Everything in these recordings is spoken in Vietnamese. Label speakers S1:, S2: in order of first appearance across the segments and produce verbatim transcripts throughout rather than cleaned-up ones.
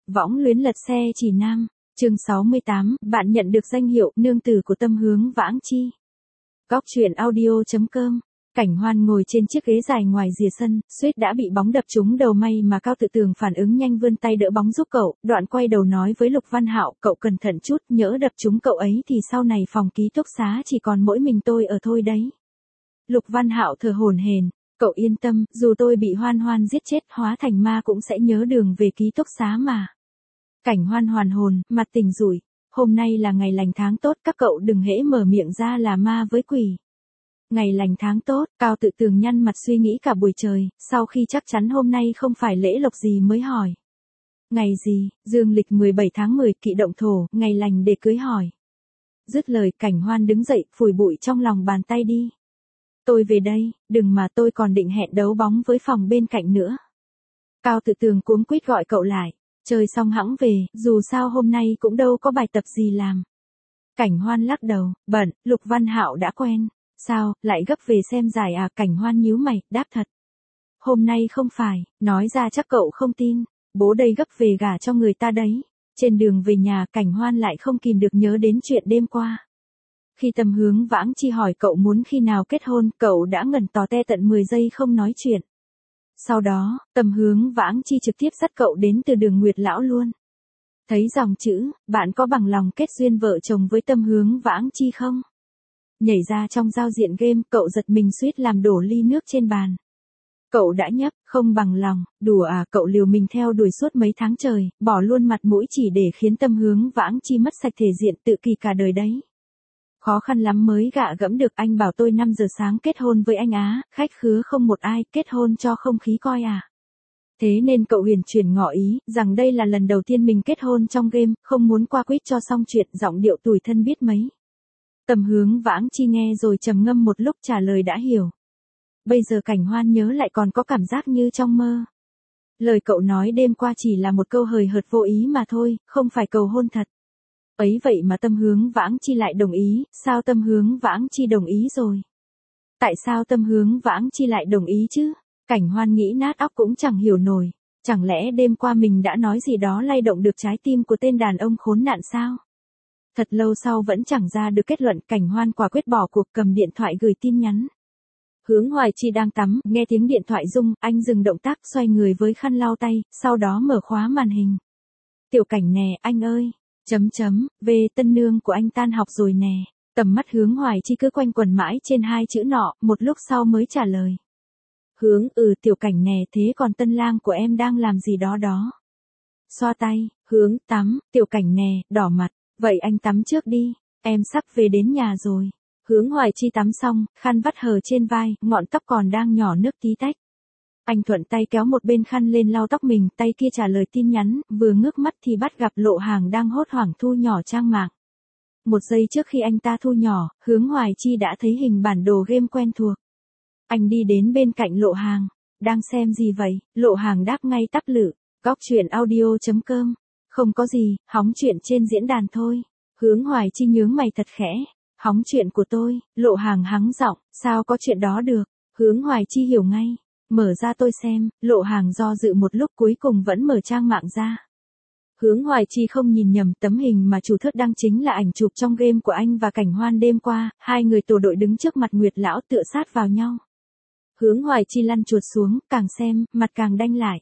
S1: Võng luyến lật xe chỉ nam, chương sáu mươi tám, bạn nhận được danh hiệu nương tử của tâm hướng Vãng Chi. Góc truyện audio chấm com. Cảnh Hoan ngồi trên chiếc ghế dài ngoài rìa sân, suýt đã bị bóng đập trúng đầu, may mà Cao Tự Tường phản ứng nhanh vươn tay đỡ bóng giúp cậu, đoạn quay đầu nói với Lục Văn Hạo, cậu cẩn thận chút, nhỡ đập trúng cậu ấy thì sau này phòng ký túc xá chỉ còn mỗi mình tôi ở thôi đấy. Lục Văn Hạo thở hổn hển, cậu yên tâm, dù tôi bị Hoan Hoan giết chết hóa thành ma cũng sẽ nhớ đường về ký túc xá mà. Cảnh Hoan hoàn hồn, mặt tỉnh rủi, hôm nay là ngày lành tháng tốt, các cậu đừng hễ mở miệng ra là ma với quỷ. Ngày lành tháng tốt, Cao Tự Tường nhăn mặt suy nghĩ cả buổi trời, sau khi chắc chắn hôm nay không phải lễ lộc gì mới hỏi. Ngày gì, dương lịch mười bảy tháng mười, kỵ động thổ, ngày lành để cưới hỏi. Dứt lời, Cảnh Hoan đứng dậy, phủi bụi trong lòng bàn tay đi. Tôi về đây, đừng mà tôi còn định hẹn đấu bóng với phòng bên cạnh nữa. Cao Tự Tường cuống quýt gọi cậu lại, chơi xong hẵng về, dù sao hôm nay cũng đâu có bài tập gì làm. Cảnh Hoan lắc đầu, bận, Lục Văn Hạo đã quen. Sao, lại gấp về xem giải à? Cảnh Hoan nhíu mày, đáp thật. Hôm nay không phải, nói ra chắc cậu không tin, bố đây gấp về gả cho người ta đấy. Trên đường về nhà, Cảnh Hoan lại không kìm được nhớ đến chuyện đêm qua. Khi Tâm Hướng Vãng Chi hỏi cậu muốn khi nào kết hôn, cậu đã ngẩn tò te tận mười giây không nói chuyện. Sau đó, Tâm Hướng Vãng Chi trực tiếp dắt cậu đến từ đường Nguyệt Lão luôn. Thấy dòng chữ, bạn có bằng lòng kết duyên vợ chồng với Tâm Hướng Vãng Chi không? Nhảy ra trong giao diện game, cậu giật mình suýt làm đổ ly nước trên bàn. Cậu đã nhấp, không bằng lòng, đùa à? Cậu liều mình theo đuổi suốt mấy tháng trời, bỏ luôn mặt mũi chỉ để khiến Tâm Hướng Vãng Chi mất sạch thể diện tự kỳ cả đời đấy. Khó khăn lắm mới gạ gẫm được, anh bảo tôi năm giờ sáng kết hôn với anh á, khách khứa không một ai, kết hôn cho không khí coi à. Thế nên cậu huyền chuyển ngỏ ý, rằng đây là lần đầu tiên mình kết hôn trong game, không muốn qua quýt cho xong chuyện, giọng điệu tủi thân biết mấy. Tâm Hướng Vãng Chi nghe rồi trầm ngâm một lúc trả lời đã hiểu. Bây giờ Cảnh Hoan nhớ lại còn có cảm giác như trong mơ. Lời cậu nói đêm qua chỉ là một câu hời hợt vô ý mà thôi, không phải cầu hôn thật. Ấy vậy mà Tâm Hướng Vãng Chi lại đồng ý, sao Tâm Hướng Vãng Chi đồng ý rồi? Tại sao Tâm Hướng Vãng Chi lại đồng ý chứ? Cảnh Hoan nghĩ nát óc cũng chẳng hiểu nổi. Chẳng lẽ đêm qua mình đã nói gì đó lay động được trái tim của tên đàn ông khốn nạn sao? Thật lâu sau vẫn chẳng ra được kết luận, Cảnh Hoan quả quyết bỏ cuộc, cầm điện thoại gửi tin nhắn. Hướng Hoài Chi đang tắm, nghe tiếng điện thoại rung, anh dừng động tác, xoay người với khăn lau tay, sau đó mở khóa màn hình. Tiểu Cảnh nè, anh ơi. Chấm chấm, về tân nương của anh tan học rồi nè. Tầm mắt Hướng Hoài Chi cứ quanh quẩn mãi trên hai chữ nọ, một lúc sau mới trả lời. Hướng, ừ Tiểu Cảnh nè, thế còn tân lang của em đang làm gì đó đó? Xoa tay, Hướng, tắm, Tiểu Cảnh nè, đỏ mặt. Vậy anh tắm trước đi, em sắp về đến nhà rồi. Hướng Hoài Chi tắm xong, khăn vắt hờ trên vai, ngọn tóc còn đang nhỏ nước tí tách. Anh thuận tay kéo một bên khăn lên lau tóc mình, tay kia trả lời tin nhắn, vừa ngước mắt thì bắt gặp Lộ Hàng đang hốt hoảng thu nhỏ trang mạng. Một giây trước khi anh ta thu nhỏ, Hướng Hoài Chi đã thấy hình bản đồ game quen thuộc. Anh đi đến bên cạnh Lộ Hàng, đang xem gì vậy? Lộ Hàng đáp ngay tắp lự, góc truyện audio chấm com. Không có gì, hóng chuyện trên diễn đàn thôi. Hướng Hoài Chi nhướng mày thật khẽ. Hóng chuyện của tôi, Lộ Hàng hắng giọng, sao có chuyện đó được? Hướng Hoài Chi hiểu ngay. Mở ra tôi xem, Lộ Hàng do dự một lúc cuối cùng vẫn mở trang mạng ra. Hướng Hoài Chi không nhìn nhầm, tấm hình mà chủ thớt đăng chính là ảnh chụp trong game của anh và Cảnh Hoan đêm qua, hai người tổ đội đứng trước mặt Nguyệt Lão tựa sát vào nhau. Hướng Hoài Chi lăn chuột xuống, càng xem, mặt càng đanh lại.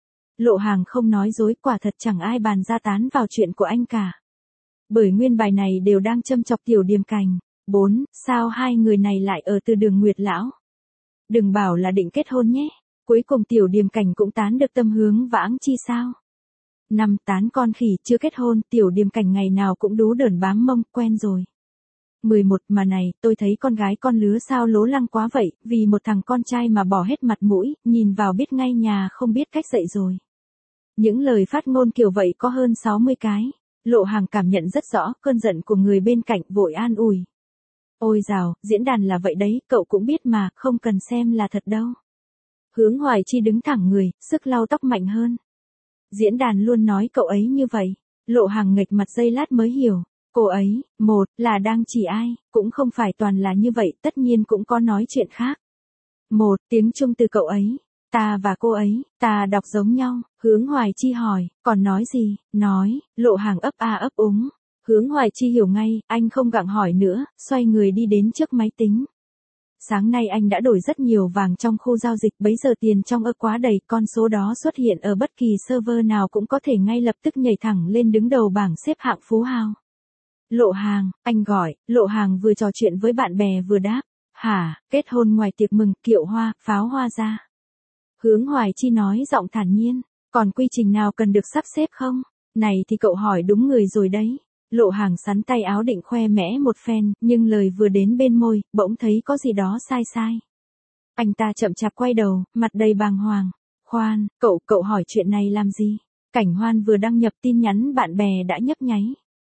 S1: Lộ Hàng không nói dối, quả thật chẳng ai bàn ra tán vào chuyện của anh cả. Bởi nguyên bài này đều đang châm chọc Tiểu Điềm Cành. bốn. Sao hai người này lại ở từ đường Nguyệt Lão? Đừng bảo là định kết hôn nhé. Cuối cùng Tiểu Điềm Cành cũng tán được Tâm Hướng Vãng Chi sao? năm. Tán con khỉ, chưa kết hôn, Tiểu Điềm Cành ngày nào cũng đú đởn bám mông, quen rồi. mười một. Mà này, tôi thấy con gái con lứa sao lố lăng quá vậy, vì một thằng con trai mà bỏ hết mặt mũi, nhìn vào biết ngay nhà không biết cách dạy rồi. Những lời phát ngôn kiểu vậy có hơn sáu mươi cái. Lộ Hàng cảm nhận rất rõ cơn giận của người bên cạnh, vội an ủi. Ôi dào, diễn đàn là vậy đấy, cậu cũng biết mà, không cần xem là thật đâu. Hướng Hoài Chi đứng thẳng người, sức lau tóc mạnh hơn. Diễn đàn luôn nói cậu ấy như vậy. Lộ Hàng nghệch mặt giây lát mới hiểu. Cô ấy, một, là đang chỉ ai, cũng không phải toàn là như vậy, tất nhiên cũng có nói chuyện khác. Một, tiếng Trung từ cậu ấy. Ta và cô ấy, ta đọc giống nhau, Hướng Hoài Chi hỏi, còn nói gì, nói, Lộ Hàng ấp a ấp úng. Hướng Hoài Chi hiểu ngay, anh không gặng hỏi nữa, xoay người đi đến trước máy tính. Sáng nay anh đã đổi rất nhiều vàng trong khu giao dịch, bấy giờ tiền trong ơ quá đầy, con số đó xuất hiện ở bất kỳ server nào cũng có thể ngay lập tức nhảy thẳng lên đứng đầu bảng xếp hạng phú hào. Lộ Hàng, anh gọi, Lộ Hàng vừa trò chuyện với bạn bè vừa đáp, hả, kết hôn ngoài tiệc mừng, kiệu hoa, pháo hoa ra. Hướng Hoài Chi nói giọng thản nhiên, còn quy trình nào cần được sắp xếp không? Này thì cậu hỏi đúng người rồi đấy. Lộ Hàng sắn tay áo định khoe mẽ một phen, nhưng lời vừa đến bên môi, bỗng thấy có gì đó sai sai. Anh ta chậm chạp quay đầu, mặt đầy bàng hoàng. Khoan, cậu, cậu hỏi chuyện này làm gì? Cảnh Hoan vừa đăng nhập tin nhắn bạn bè đã nhấp nháy.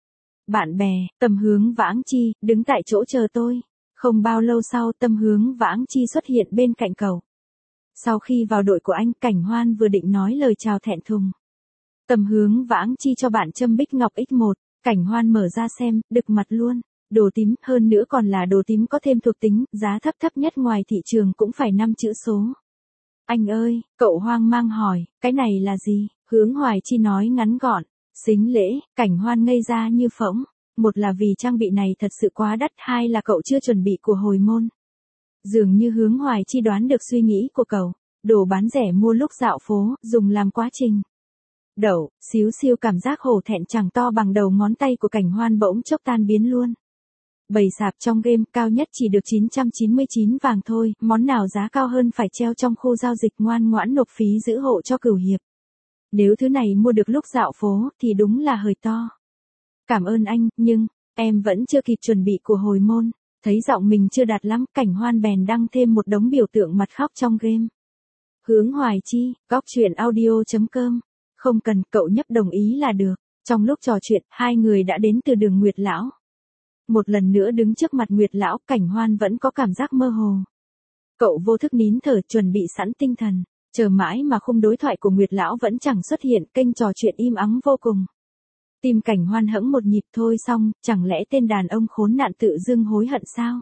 S1: Bạn bè, Tâm Hướng Vãng Chi, đứng tại chỗ chờ tôi. Không bao lâu sau Tâm Hướng Vãng Chi xuất hiện bên cạnh cậu. Sau khi vào đội của anh, Cảnh Hoan vừa định nói lời chào thẹn thùng. Tâm Hướng Vãng Chi cho bạn châm bích ngọc ích một. Cảnh Hoan mở ra xem, đực mặt luôn, đồ tím, hơn nữa còn là đồ tím có thêm thuộc tính, giá thấp thấp nhất ngoài thị trường cũng phải năm chữ số. Anh ơi, cậu hoang mang hỏi, cái này là gì? Hướng Hoài Chi nói ngắn gọn, xính lễ. Cảnh Hoan ngây ra như phỗng, một là vì trang bị này thật sự quá đắt, hai là cậu chưa chuẩn bị của hồi môn. Dường như Hướng Hoài Chi đoán được suy nghĩ của cậu, đồ bán rẻ mua lúc dạo phố, dùng làm quá trình. Đậu, xíu xiu cảm giác hổ thẹn chẳng to bằng đầu ngón tay của Cảnh Hoan bỗng chốc tan biến luôn. Bầy sạp trong game cao nhất chỉ được chín trăm chín mươi chín vàng thôi, món nào giá cao hơn phải treo trong khu giao dịch, ngoan ngoãn nộp phí giữ hộ cho cửu hiệp. Nếu thứ này mua được lúc dạo phố thì đúng là hơi to. Cảm ơn anh, nhưng em vẫn chưa kịp chuẩn bị của hồi môn. Thấy giọng mình chưa đạt lắm, Cảnh Hoan bèn đăng thêm một đống biểu tượng mặt khóc trong game. Hướng Hoài Chi, góc truyện audio chấm com. Không cần, cậu nhấp đồng ý là được. Trong lúc trò chuyện, hai người đã đến từ đường Nguyệt Lão. Một lần nữa đứng trước mặt Nguyệt Lão, Cảnh Hoan vẫn có cảm giác mơ hồ. Cậu vô thức nín thở, chuẩn bị sẵn tinh thần. Chờ mãi mà khung đối thoại của Nguyệt Lão vẫn chẳng xuất hiện, kênh trò chuyện im ắng vô cùng. Tim Cảnh Hoan hẫng một nhịp thôi xong, chẳng lẽ tên đàn ông khốn nạn tự dưng hối hận sao?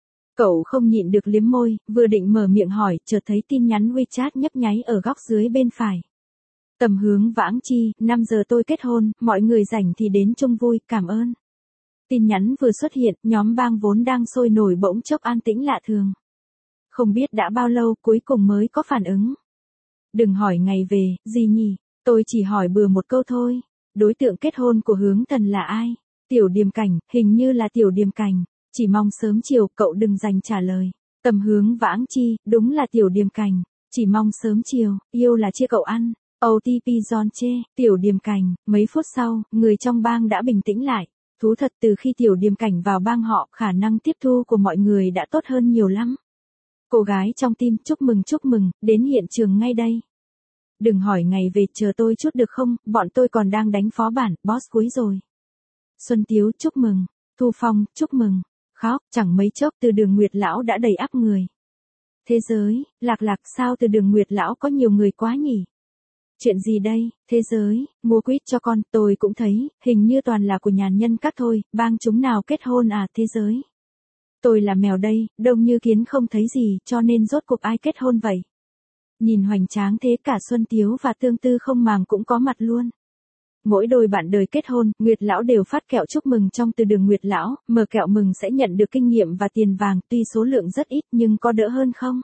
S1: Cậu không nhịn được liếm môi, vừa định mở miệng hỏi, chợt thấy tin nhắn WeChat nhấp nháy ở góc dưới bên phải. Tâm Hướng Vãng Chi, năm giờ tôi kết hôn, mọi người rảnh thì đến chung vui, cảm ơn. Tin nhắn vừa xuất hiện, nhóm bang vốn đang sôi nổi bỗng chốc an tĩnh lạ thường. Không biết đã bao lâu cuối cùng mới có phản ứng. Đừng hỏi ngày về, gì nhỉ, tôi chỉ hỏi bừa một câu thôi. Đối tượng kết hôn của Hướng Thần là ai? Tiểu Điềm Cảnh, hình như là Tiểu Điềm Cảnh. Chỉ mong sớm chiều, cậu đừng dành trả lời. Tâm Hướng Vãng Chi, đúng là Tiểu Điềm Cảnh. Chỉ mong sớm chiều, yêu là chia cậu ăn. ô tê pê John chê, Tiểu Điềm Cảnh. Mấy phút sau, người trong bang đã bình tĩnh lại. Thú thật, từ khi Tiểu Điềm Cảnh vào bang họ, khả năng tiếp thu của mọi người đã tốt hơn nhiều lắm. Cô gái trong tim, chúc mừng chúc mừng, đến hiện trường ngay đây. Đừng hỏi ngày về, chờ tôi chút được không, bọn tôi còn đang đánh phó bản, boss cuối rồi. Xuân Tiếu, chúc mừng. Thu Phong, chúc mừng. Khóc, chẳng mấy chốc từ đường Nguyệt Lão đã đầy ắp người. Thế giới, lạc lạc, sao từ đường Nguyệt Lão có nhiều người quá nhỉ? Chuyện gì đây, thế giới, mua quýt cho con, tôi cũng thấy, hình như toàn là của nhàn nhân các thôi, bang chúng nào kết hôn à, thế giới. Tôi là mèo đây, đông như kiến không thấy gì, cho nên rốt cuộc ai kết hôn vậy? Nhìn hoành tráng thế, cả Xuân Tiếu và Tương Tư không màng cũng có mặt luôn. Mỗi đôi bạn đời kết hôn, Nguyệt Lão đều phát kẹo chúc mừng trong từ đường Nguyệt Lão, mở kẹo mừng sẽ nhận được kinh nghiệm và tiền vàng, tuy số lượng rất ít nhưng có đỡ hơn không?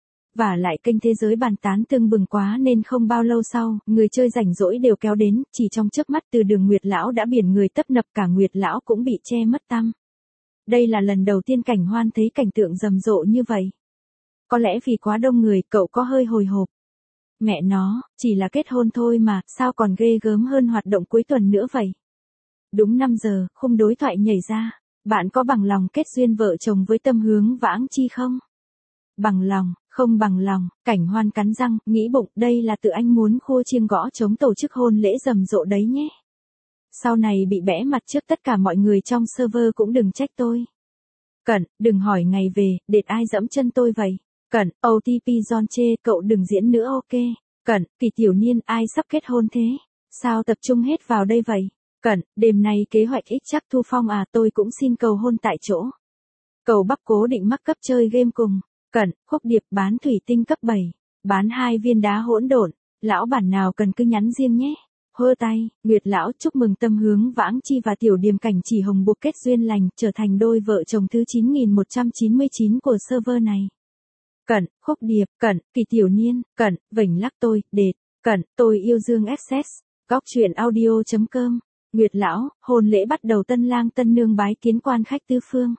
S1: Và lại kênh thế giới bàn tán tưng bừng quá nên không bao lâu sau, người chơi rảnh rỗi đều kéo đến, chỉ trong chớp mắt từ đường Nguyệt Lão đã biển người tấp nập, cả Nguyệt Lão cũng bị che mất tăm. Đây là lần đầu tiên Cảnh Hoan thấy cảnh tượng rầm rộ như vậy. Có lẽ vì quá đông người, cậu có hơi hồi hộp. Mẹ nó, chỉ là kết hôn thôi mà, sao còn ghê gớm hơn hoạt động cuối tuần nữa vậy? Đúng năm giờ, khung đối thoại nhảy ra. Bạn có bằng lòng kết duyên vợ chồng với Tâm Hướng Vãng Chi không? Bằng lòng, không bằng lòng, Cảnh Hoan cắn răng, nghĩ bụng, đây là tự anh muốn khua chiêng gõ trống tổ chức hôn lễ rầm rộ đấy nhé. Sau này bị bẽ mặt trước tất cả mọi người trong server cũng đừng trách tôi. Cẩn, đừng hỏi ngày về, đệt ai dẫm chân tôi vậy. Cẩn, ô tê pê John chê, cậu đừng diễn nữa ok. Cẩn, Kỳ Tiểu Niên, ai sắp kết hôn thế? Sao tập trung hết vào đây vậy? Cẩn, đêm nay kế hoạch ích chắc Thu Phong à, tôi cũng xin cầu hôn tại chỗ. Cầu Bắp cố định mắc cấp chơi game cùng. Cẩn, Khúc Điệp bán thủy tinh cấp bảy. Bán hai viên đá hỗn độn, lão bản nào cần cứ nhắn riêng nhé. Hơ tay, Nguyệt lão chúc mừng Tâm Hướng Vãng Chi và Tiểu Điềm Cảnh Chỉ Hồng buộc kết duyên lành, trở thành đôi vợ chồng thứ chín nghìn một trăm chín mươi chín của server này. Cẩn, Khúc Điệp, Cẩn, Kỳ Tiểu Niên, Cẩn, Vểnh Lắc tôi, Đệt, Cẩn, tôi yêu Dương Access, Góc truyện audio.com. Nguyệt lão, hôn lễ bắt đầu, tân lang tân nương bái kiến quan khách tứ phương.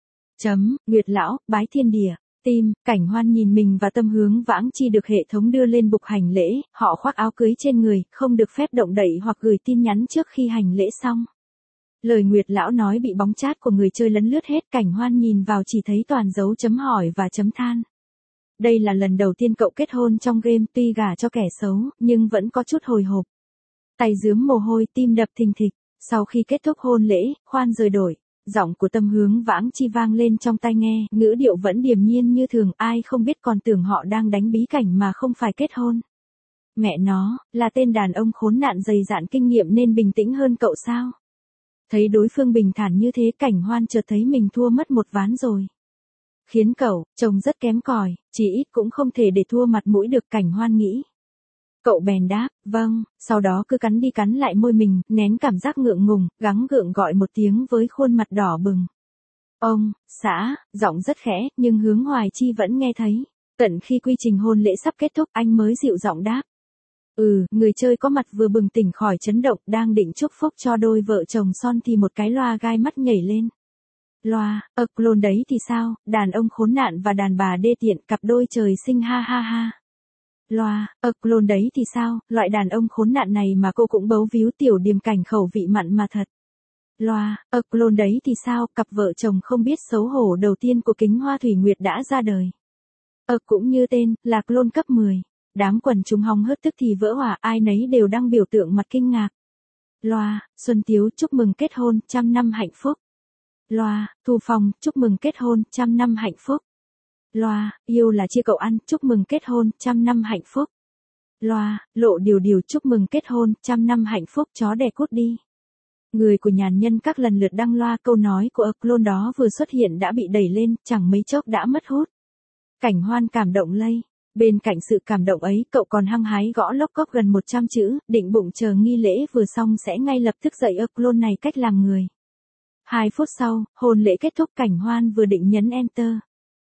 S1: Chấm, Nguyệt lão, bái thiên địa. Tim, Cảnh Hoan nhìn mình và Tâm Hướng Vãng Chi được hệ thống đưa lên bục hành lễ, họ khoác áo cưới trên người, không được phép động đậy hoặc gửi tin nhắn trước khi hành lễ xong. Lời Nguyệt lão nói bị bóng chat của người chơi lấn lướt hết, Cảnh Hoan nhìn vào chỉ thấy toàn dấu chấm hỏi và chấm than. Đây là lần đầu tiên cậu kết hôn trong game, tuy gả cho kẻ xấu, nhưng vẫn có chút hồi hộp. Tay rướm mồ hôi, tim đập thình thịch. Sau khi kết thúc hôn lễ, khoan rời đổi. Giọng của Tâm Hướng Vãng Chi vang lên trong tai nghe, ngữ điệu vẫn điềm nhiên như thường, ai không biết còn tưởng họ đang đánh bí cảnh mà không phải kết hôn. Mẹ nó, là tên đàn ông khốn nạn dày dạn kinh nghiệm nên bình tĩnh hơn cậu sao? Thấy đối phương bình thản như thế, Cảnh Hoan chợt thấy mình thua mất một ván rồi. Khiến cậu, trông rất kém cỏi, chỉ ít cũng không thể để thua mặt mũi được, Cảnh Hoan nghĩ. Cậu bèn đáp, vâng, sau đó cứ cắn đi cắn lại môi mình, nén cảm giác ngượng ngùng, gắng gượng gọi một tiếng với khuôn mặt đỏ bừng. Ông, xã, giọng rất khẽ, nhưng Hướng Hoài Chi vẫn nghe thấy. Tận khi quy trình hôn lễ sắp kết thúc, anh mới dịu giọng đáp. Ừ, người chơi có mặt vừa bừng tỉnh khỏi chấn động, đang định chúc phúc cho đôi vợ chồng son thì một cái loa gai mắt nhảy lên. Loa, ơ, clone đấy thì sao, đàn ông khốn nạn và đàn bà đê tiện, cặp đôi trời sinh ha ha ha. Loa, ơ, clone đấy thì sao, loại đàn ông khốn nạn này mà cô cũng bấu víu, Tiểu Điềm Cảnh khẩu vị mặn mà thật. Loa, ơ, clone đấy thì sao, cặp vợ chồng không biết xấu hổ đầu tiên của Kính Hoa Thủy Nguyệt đã ra đời. Ơ, cũng như tên, là clone cấp mười. Đám quần chúng hóng hớt tức thì vỡ hỏa, ai nấy đều đăng biểu tượng mặt kinh ngạc. Loa, Xuân Tiếu chúc mừng kết hôn, trăm năm hạnh phúc. Loa, Thu Phong chúc mừng kết hôn, trăm năm hạnh phúc. Loa, Yêu là chia cậu ăn, chúc mừng kết hôn, trăm năm hạnh phúc. Loa, Lộ Điều Điều chúc mừng kết hôn, trăm năm hạnh phúc, chó đẻ cút đi. Người của nhàn nhân các lần lượt đăng loa, câu nói của ơ clone đó vừa xuất hiện đã bị đẩy lên, chẳng mấy chốc đã mất hút. Cảnh Hoan cảm động lây. Bên cạnh sự cảm động ấy, cậu còn hăng hái gõ lốc cốc gần một trăm chữ, định bụng chờ nghi lễ vừa xong sẽ ngay lập tức dạy ơ clone này cách làm người. Hai phút sau, hôn lễ kết thúc, Cảnh Hoan vừa định nhấn enter.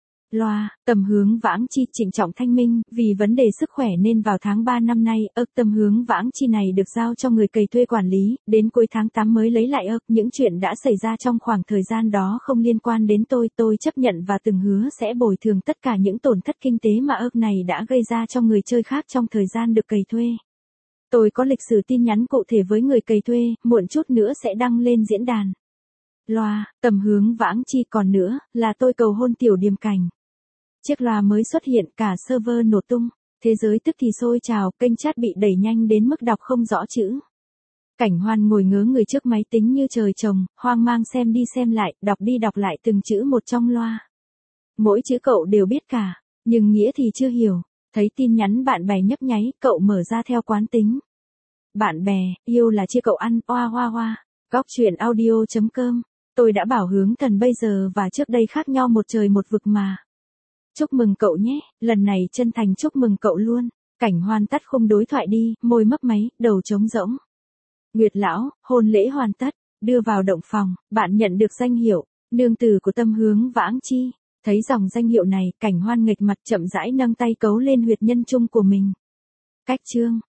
S1: Loa, Tâm Hướng Vãng Chi trịnh trọng thanh minh, vì vấn đề sức khỏe nên vào tháng ba năm nay, ơ Tâm Hướng Vãng Chi này được giao cho người cày thuê quản lý, đến cuối tháng tám mới lấy lại ơ, những chuyện đã xảy ra trong khoảng thời gian đó không liên quan đến tôi, tôi chấp nhận và từng hứa sẽ bồi thường tất cả những tổn thất kinh tế mà ơ này đã gây ra cho người chơi khác trong thời gian được cày thuê. Tôi có lịch sử tin nhắn cụ thể với người cày thuê, muộn chút nữa sẽ đăng lên diễn đàn. Loa, Tâm Hướng Vãng Chi, còn nữa, là tôi cầu hôn Tiểu Điềm Cảnh. Chiếc loa mới xuất hiện, cả server nổ tung, thế giới tức thì sôi trào, kênh chat bị đẩy nhanh đến mức đọc không rõ chữ. Cảnh Hoan ngồi ngớ người trước máy tính như trời trồng, hoang mang xem đi xem lại, đọc đi đọc lại từng chữ một trong loa. Mỗi chữ cậu đều biết cả, nhưng nghĩa thì chưa hiểu. Thấy tin nhắn bạn bè nhấp nháy, cậu mở ra theo quán tính. Bạn bè, yêu là chia cậu ăn, oa hoa hoa. Góc truyện audio.com. Tôi đã bảo Hướng Thần bây giờ và trước đây khác nhau một trời một vực mà. Chúc mừng cậu nhé, lần này chân thành chúc mừng cậu luôn. Cảnh Hoan tắt khung đối thoại đi, môi mấp máy, đầu trống rỗng. Nguyệt lão, hôn lễ hoàn tất, đưa vào động phòng, bạn nhận được danh hiệu, nương tử của Tâm Hướng Vãng Chi. Thấy dòng danh hiệu này, Cảnh Hoan nghệch mặt chậm rãi nâng tay cấu lên huyệt nhân trung của mình. Cách chương.